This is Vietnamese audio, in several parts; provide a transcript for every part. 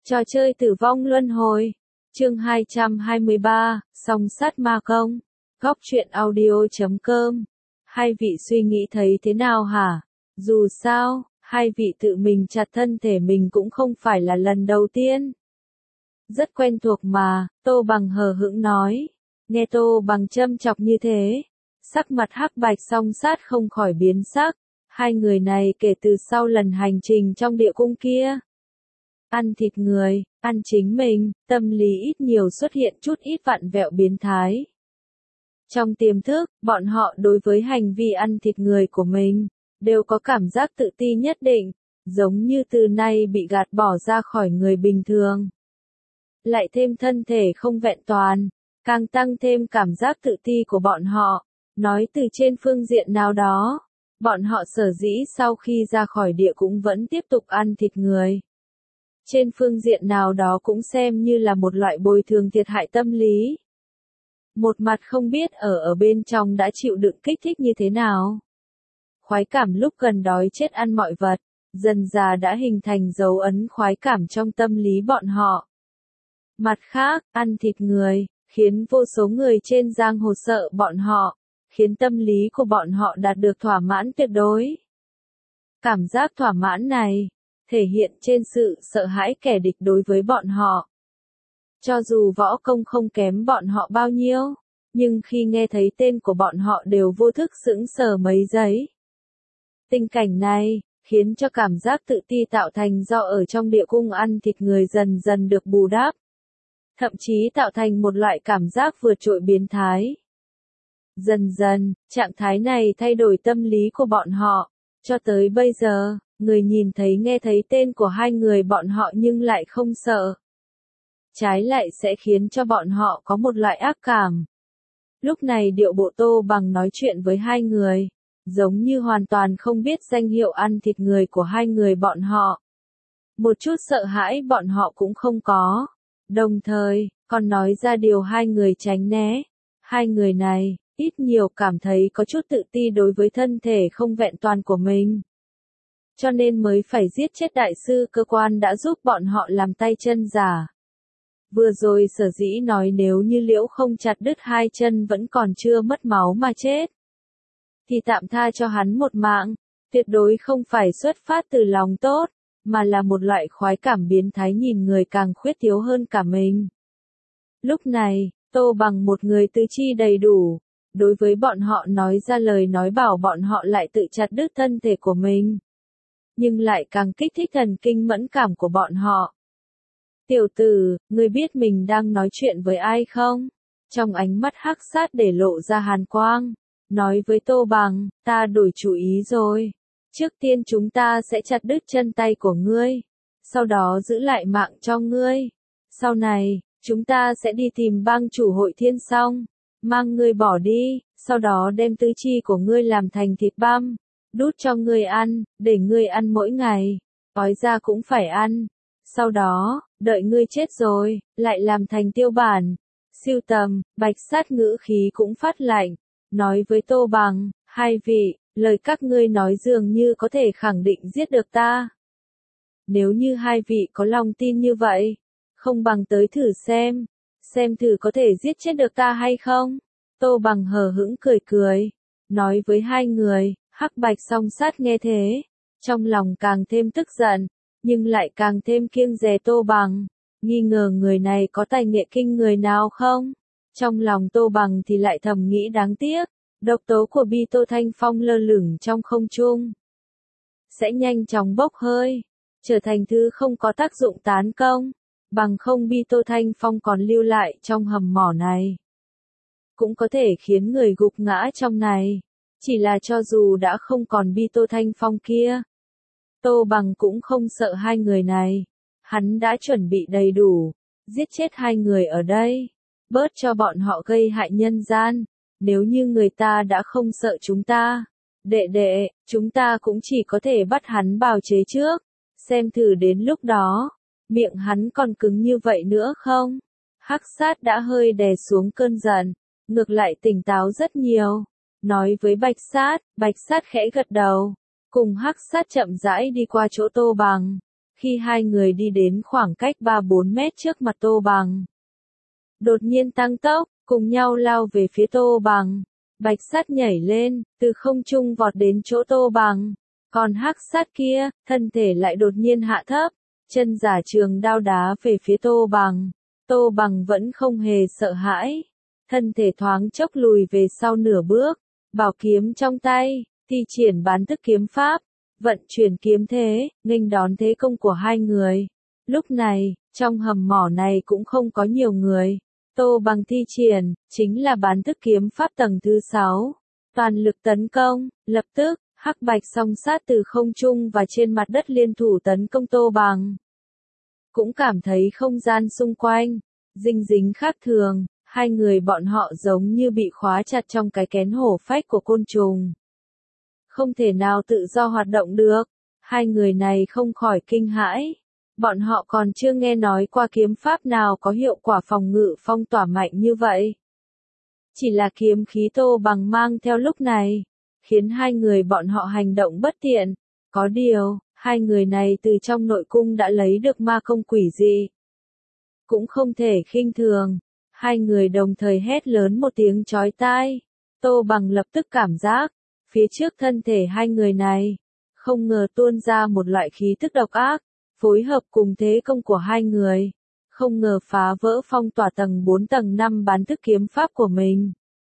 Trò chơi tử vong luân hồi. Chương 223, song sát ma công. Góc truyện audio.com. Hai vị suy nghĩ thấy thế nào hả? Dù sao, hai vị tự mình chặt thân thể mình cũng không phải là lần đầu tiên. Rất quen thuộc mà, Tô Bằng hờ hững nói. Nghe Tô Bằng châm chọc như thế, sắc mặt hắc bạch song sát không khỏi biến sắc. Hai người này kể từ sau lần hành trình trong địa cung kia, ăn thịt người, ăn chính mình, tâm lý ít nhiều xuất hiện chút ít vặn vẹo biến thái. Trong tiềm thức, bọn họ đối với hành vi ăn thịt người của mình, đều có cảm giác tự ti nhất định, giống như từ nay bị gạt bỏ ra khỏi người bình thường. Lại thêm thân thể không vẹn toàn, càng tăng thêm cảm giác tự ti của bọn họ. Nói từ trên phương diện nào đó, bọn họ sở dĩ sau khi ra khỏi địa cũng vẫn tiếp tục ăn thịt người. Trên phương diện nào đó cũng xem như là một loại bồi thường thiệt hại tâm lý. Một mặt không biết ở bên trong đã chịu đựng kích thích như thế nào. Khoái cảm lúc gần đói chết ăn mọi vật, dần dà đã hình thành dấu ấn khoái cảm trong tâm lý bọn họ. Mặt khác, ăn thịt người, khiến vô số người trên giang hồ sợ bọn họ, khiến tâm lý của bọn họ đạt được thỏa mãn tuyệt đối. Cảm giác thỏa mãn này thể hiện trên sự sợ hãi kẻ địch đối với bọn họ. Cho dù võ công không kém bọn họ bao nhiêu, nhưng khi nghe thấy tên của bọn họ đều vô thức sững sờ mấy giây. Tình cảnh này khiến cho cảm giác tự ti tạo thành do ở trong địa cung ăn thịt người dần dần được bù đắp. Thậm chí tạo thành một loại cảm giác vượt trội biến thái. Dần dần, trạng thái này thay đổi tâm lý của bọn họ. Cho tới bây giờ, người nhìn thấy nghe thấy tên của hai người bọn họ nhưng lại không sợ. Trái lại sẽ khiến cho bọn họ có một loại ác cảm. Lúc này điệu bộ Tô Bằng nói chuyện với hai người, giống như hoàn toàn không biết danh hiệu ăn thịt người của hai người bọn họ. Một chút sợ hãi bọn họ cũng không có. Đồng thời, còn nói ra điều hai người tránh né. Hai người này, ít nhiều cảm thấy có chút tự ti đối với thân thể không vẹn toàn của mình. Cho nên mới phải giết chết đại sư cơ quan đã giúp bọn họ làm tay chân giả. Vừa rồi sở dĩ nói nếu như Liễu không chặt đứt hai chân vẫn còn chưa mất máu mà chết, thì tạm tha cho hắn một mạng, tuyệt đối không phải xuất phát từ lòng tốt, mà là một loại khoái cảm biến thái nhìn người càng khuyết thiếu hơn cả mình. Lúc này, Tô Bằng một người tư chi đầy đủ, đối với bọn họ nói ra lời nói bảo bọn họ lại tự chặt đứt thân thể của mình. Nhưng lại càng kích thích thần kinh mẫn cảm của bọn họ. Tiểu tử, ngươi biết mình đang nói chuyện với ai không? Trong ánh mắt hắc sát để lộ ra hàn quang, nói với Tô Bằng, ta đổi chủ ý rồi. Trước tiên chúng ta sẽ chặt đứt chân tay của ngươi, sau đó giữ lại mạng cho ngươi. Sau này, chúng ta sẽ đi tìm bang chủ hội Thiên Song, mang ngươi bỏ đi, sau đó đem tứ chi của ngươi làm thành thịt băm, đút cho ngươi ăn, để ngươi ăn mỗi ngày, ói ra cũng phải ăn. Sau đó, đợi ngươi chết rồi, lại làm thành tiêu bản. Siêu tầm, bạch sát ngữ khí cũng phát lạnh, nói với Tô Bằng, hai vị, lời các ngươi nói dường như có thể khẳng định giết được ta. Nếu như hai vị có lòng tin như vậy, không bằng tới thử xem thử có thể giết chết được ta hay không. Tô Bằng hờ hững cười cười, nói với hai người, hắc bạch song sát nghe thế, trong lòng càng thêm tức giận, nhưng lại càng thêm kiêng dè Tô Bằng, nghi ngờ người này có tài nghệ kinh người nào không. Trong lòng Tô Bằng thì lại thầm nghĩ đáng tiếc, độc tố của Bi Tô Thanh Phong lơ lửng trong không trung, sẽ nhanh chóng bốc hơi, trở thành thứ không có tác dụng tán công, bằng không Bi Tô Thanh Phong còn lưu lại trong hầm mỏ này, cũng có thể khiến người gục ngã trong này. Chỉ là cho dù đã không còn Bi Tô Thanh Phong kia, Tô Bằng cũng không sợ hai người này. Hắn đã chuẩn bị đầy đủ, giết chết hai người ở đây, bớt cho bọn họ gây hại nhân gian. Nếu như người ta đã không sợ chúng ta, đệ đệ, chúng ta cũng chỉ có thể bắt hắn bào chế trước, xem thử đến lúc đó, miệng hắn còn cứng như vậy nữa không. Hắc sát đã hơi đè xuống cơn giận, ngược lại tỉnh táo rất nhiều, nói với bạch sát khẽ gật đầu, cùng hắc sát chậm rãi đi qua chỗ Tô Bằng. khi hai người đi đến khoảng cách 3-4 mét trước mặt Tô Bằng. Đột nhiên tăng tốc, cùng nhau lao về phía Tô Bằng. Bạch Sát nhảy lên, từ không trung vọt đến chỗ Tô Bằng. Còn Hắc Sát kia, thân thể lại đột nhiên hạ thấp, chân giả trường đao đá về phía Tô Bằng. Tô Bằng vẫn không hề sợ hãi, thân thể thoáng chốc lùi về sau nửa bước, bảo kiếm trong tay, thi triển bán thức kiếm pháp, vận chuyển kiếm thế, nghênh đón thế công của hai người. Lúc này, trong hầm mỏ này cũng không có nhiều người. Tô Bằng thi triển, chính là bán thức kiếm pháp tầng thứ 6. Toàn lực tấn công, lập tức, Hắc Bạch song sát từ không trung và trên mặt đất liên thủ tấn công Tô Bằng. Cũng cảm thấy không gian xung quanh, dinh dính khác thường, hai người bọn họ giống như bị khóa chặt trong cái kén hổ phách của côn trùng. Không thể nào tự do hoạt động được, hai người này không khỏi kinh hãi. Bọn họ còn chưa nghe nói qua kiếm pháp nào có hiệu quả phòng ngự phong tỏa mạnh như vậy. Chỉ là kiếm khí Tô Bằng mang theo lúc này, khiến hai người bọn họ hành động bất tiện. Có điều, hai người này từ trong nội cung đã lấy được ma công quỷ dị. Cũng không thể khinh thường, hai người đồng thời hét lớn một tiếng chói tai. Tô Bằng lập tức cảm giác, phía trước thân thể hai người này, không ngờ tuôn ra một loại khí tức độc ác, phối hợp cùng thế công của hai người, không ngờ phá vỡ phong tỏa tầng 4 tầng 5 bán thức kiếm pháp của mình.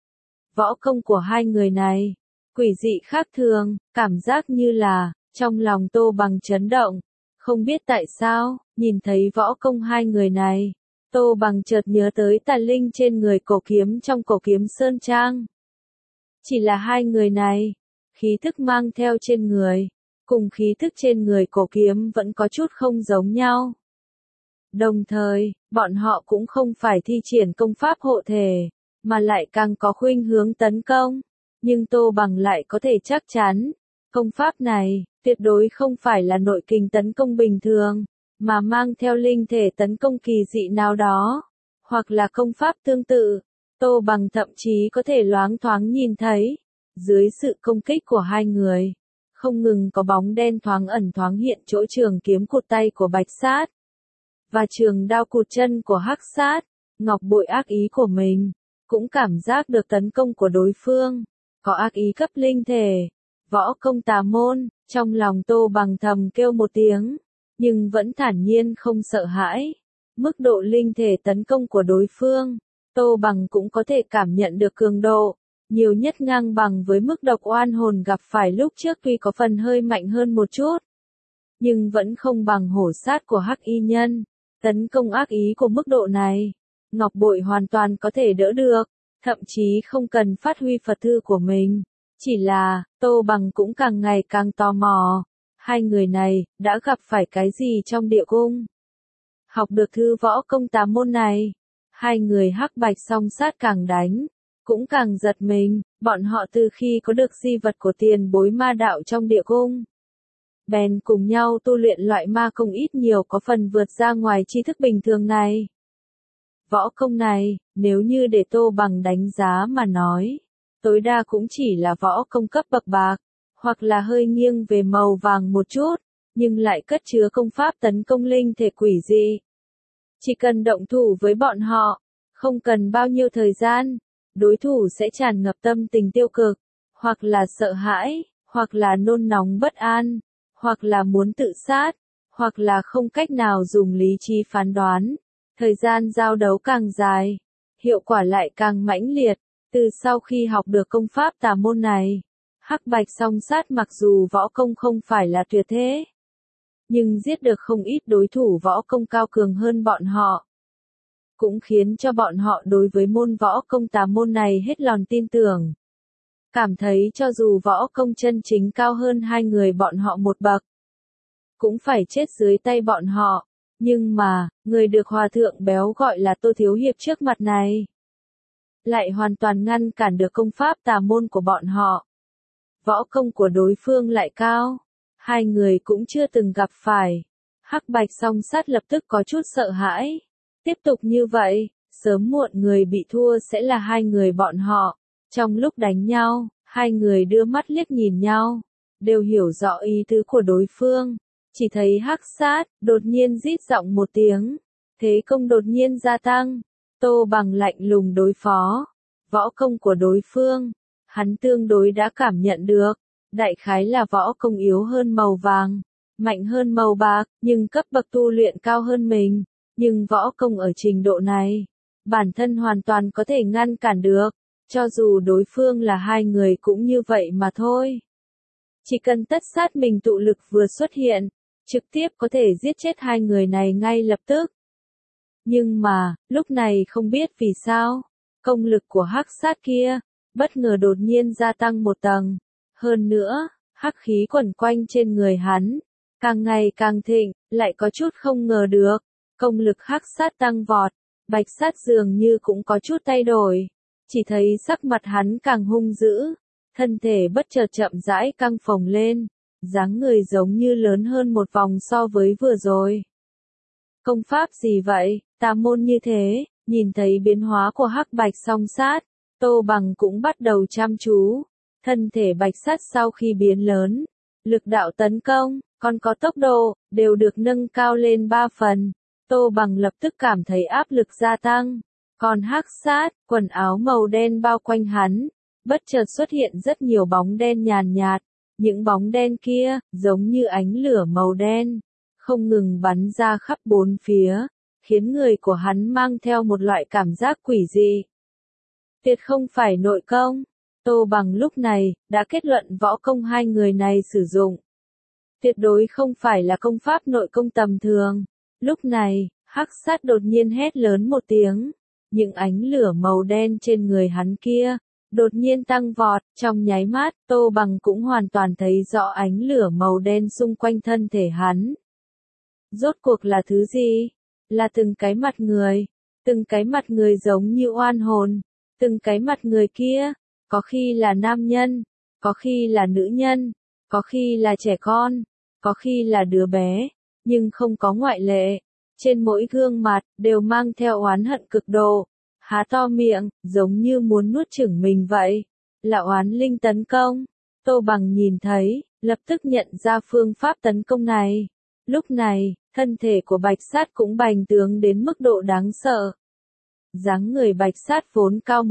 Võ công của hai người này, quỷ dị khác thường, cảm giác như là, trong lòng Tô Bằng chấn động, không biết tại sao, nhìn thấy võ công hai người này, Tô Bằng chợt nhớ tới tà linh trên người cổ kiếm trong cổ kiếm Sơn Trang. Chỉ là hai người này, khí thức mang theo trên người, cùng khí thức trên người cổ kiếm vẫn có chút không giống nhau. Đồng thời, bọn họ cũng không phải thi triển công pháp hộ thể, mà lại càng có khuynh hướng tấn công. Nhưng Tô Bằng lại có thể chắc chắn, công pháp này, tuyệt đối không phải là nội kình tấn công bình thường, mà mang theo linh thể tấn công kỳ dị nào đó, hoặc là công pháp tương tự. Tô Bằng thậm chí có thể loáng thoáng nhìn thấy, dưới sự công kích của hai người, không ngừng có bóng đen thoáng ẩn thoáng hiện chỗ trường kiếm cụt tay của Bạch Sát, và trường đao cụt chân của Hắc Sát. Ngọc Bội ác ý của mình, cũng cảm giác được tấn công của đối phương, có ác ý cấp linh thể, võ công tà môn, trong lòng Tô Bằng thầm kêu một tiếng, nhưng vẫn thản nhiên không sợ hãi. Mức độ linh thể tấn công của đối phương, Tô Bằng cũng có thể cảm nhận được cường độ, nhiều nhất ngang bằng với mức độc oan hồn gặp phải lúc trước, tuy có phần hơi mạnh hơn một chút, nhưng vẫn không bằng hổ sát của Hắc Y Nhân. Tấn công ác ý của mức độ này, Ngọc Bội hoàn toàn có thể đỡ được, thậm chí không cần phát huy Phật thư của mình. Chỉ là, Tô Bằng cũng càng ngày càng tò mò, hai người này đã gặp phải cái gì trong địa cung? Học được thư võ công tà môn này, hai người Hắc Bạch song sát càng đánh, cũng càng giật mình. Bọn họ từ khi có được di vật của tiền bối ma đạo trong địa cung, bèn cùng nhau tu luyện loại ma công ít nhiều có phần vượt ra ngoài tri thức bình thường này. Võ công này, nếu như để Tô Bằng đánh giá mà nói, tối đa cũng chỉ là võ công cấp bậc bạc, hoặc là hơi nghiêng về màu vàng một chút, nhưng lại cất chứa công pháp tấn công linh thể quỷ dị. Chỉ cần động thủ với bọn họ, không cần bao nhiêu thời gian, đối thủ sẽ tràn ngập tâm tình tiêu cực, hoặc là sợ hãi, hoặc là nôn nóng bất an, hoặc là muốn tự sát, hoặc là không cách nào dùng lý trí phán đoán. Thời gian giao đấu càng dài, hiệu quả lại càng mãnh liệt. Từ sau khi học được công pháp tà môn này, Hắc Bạch song sát mặc dù võ công không phải là tuyệt thế, nhưng giết được không ít đối thủ võ công cao cường hơn bọn họ, cũng khiến cho bọn họ đối với môn võ công tà môn này hết lòng tin tưởng. Cảm thấy cho dù võ công chân chính cao hơn hai người bọn họ một bậc, cũng phải chết dưới tay bọn họ. Nhưng mà, người được hòa thượng béo gọi là Tô Thiếu Hiệp trước mặt này, lại hoàn toàn ngăn cản được công pháp tà môn của bọn họ. Võ công của đối phương lại cao, hai người cũng chưa từng gặp phải. Hắc Bạch song sát lập tức có chút sợ hãi. Tiếp tục như vậy, sớm muộn người bị thua sẽ là hai người bọn họ. Trong lúc đánh nhau, hai người đưa mắt liếc nhìn nhau, đều hiểu rõ ý tứ của đối phương. Chỉ thấy Hắc Sát đột nhiên rít giọng một tiếng, thế công đột nhiên gia tăng. Tô Bằng lạnh lùng đối phó, võ công của đối phương, hắn tương đối đã cảm nhận được, đại khái là võ công yếu hơn màu vàng, mạnh hơn màu bạc, nhưng cấp bậc tu luyện cao hơn mình, nhưng võ công ở trình độ này, bản thân hoàn toàn có thể ngăn cản được, cho dù đối phương là hai người cũng như vậy mà thôi. Chỉ cần Tất Sát mình tụ lực vừa xuất hiện, trực tiếp có thể giết chết hai người này ngay lập tức. Nhưng mà, lúc này không biết vì sao, công lực của Hắc Sát kia, bất ngờ đột nhiên gia tăng một tầng. Hơn nữa, hắc khí quẩn quanh trên người hắn, càng ngày càng thịnh, lại có chút không ngờ được. Công lực Hắc Sát tăng vọt, Bạch Sát dường như cũng có chút thay đổi. Chỉ thấy sắc mặt hắn càng hung dữ, thân thể bất chợt chậm rãi căng phồng lên, dáng người giống như lớn hơn một vòng so với vừa rồi. Công pháp gì vậy, tà môn như thế, nhìn thấy biến hóa của Hắc Bạch song sát, Tô Bằng cũng bắt đầu chăm chú. Thân thể Bạch Sát sau khi biến lớn, lực đạo tấn công, còn có tốc độ, đều được nâng cao lên 3 phần. Tô Bằng lập tức cảm thấy áp lực gia tăng. Còn Hắc Sát, quần áo màu đen bao quanh hắn, bất chợt xuất hiện rất nhiều bóng đen nhàn nhạt. Những bóng đen kia, giống như ánh lửa màu đen, không ngừng bắn ra khắp bốn phía, khiến người của hắn mang theo một loại cảm giác quỷ dị. Tuyệt không phải nội công. Tô Bằng lúc này, đã kết luận võ công hai người này sử dụng. Tuyệt đối không phải là công pháp nội công tầm thường. Lúc này, Hắc Sát đột nhiên hét lớn một tiếng. Những ánh lửa màu đen trên người hắn kia, đột nhiên tăng vọt, trong nháy mắt, Tô Bằng cũng hoàn toàn thấy rõ ánh lửa màu đen xung quanh thân thể hắn. Rốt cuộc là thứ gì? Là từng cái mặt người. Từng cái mặt người giống như oan hồn. Từng cái mặt người kia, có khi là nam nhân, có khi là nữ nhân, có khi là trẻ con, có khi là đứa bé, nhưng không có ngoại lệ. Trên mỗi gương mặt, đều mang theo oán hận cực độ, há to miệng, giống như muốn nuốt chửng mình vậy. Là oán linh tấn công. Tô Bằng nhìn thấy, lập tức nhận ra phương pháp tấn công này. Lúc này, thân thể của Bạch Sát cũng bành trướng đến mức độ đáng sợ. Dáng người Bạch Sát vốn cao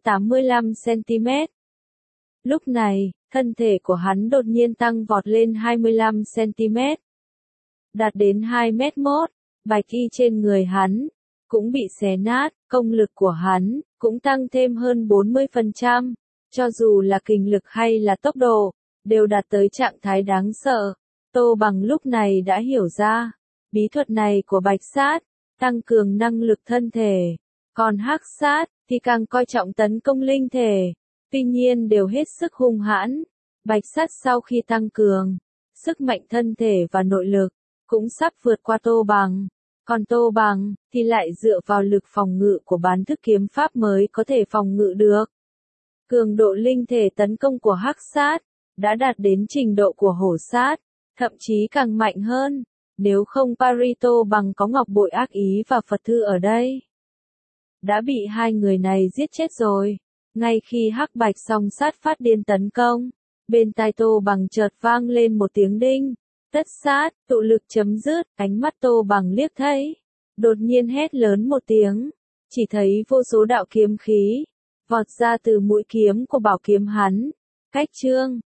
1m85cm. Lúc này, thân thể của hắn đột nhiên tăng vọt lên 25cm. Đạt đến 2m1, bạch y trên người hắn, cũng bị xé nát, công lực của hắn, cũng tăng thêm hơn 40%. Cho dù là kình lực hay là tốc độ, đều đạt tới trạng thái đáng sợ. Tô Bằng lúc này đã hiểu ra, bí thuật này của Bạch Sát, tăng cường năng lực thân thể. Còn Hắc Sát, thì càng coi trọng tấn công linh thể. Tuy nhiên đều hết sức hung hãn. Bạch Sát sau khi tăng cường, sức mạnh thân thể và nội lực, cũng sắp vượt qua Tô Bằng. Còn Tô Bằng, thì lại dựa vào lực phòng ngự của bán thức kiếm pháp mới có thể phòng ngự được. Cường độ linh thể tấn công của Hắc Sát, đã đạt đến trình độ của Hổ Sát, thậm chí càng mạnh hơn. Nếu không Parito Bằng có ngọc bội ác ý và Phật thư ở đây, đã bị hai người này giết chết rồi. Ngay khi Hắc Bạch song sát phát điên tấn công, bên tai Tô Bằng chợt vang lên một tiếng đinh. Tất sát, tụ lực chấm dứt, ánh mắt Tô Bằng liếc thấy. Đột nhiên hét lớn một tiếng, chỉ thấy vô số đạo kiếm khí vọt ra từ mũi kiếm của bảo kiếm hắn. Cách chương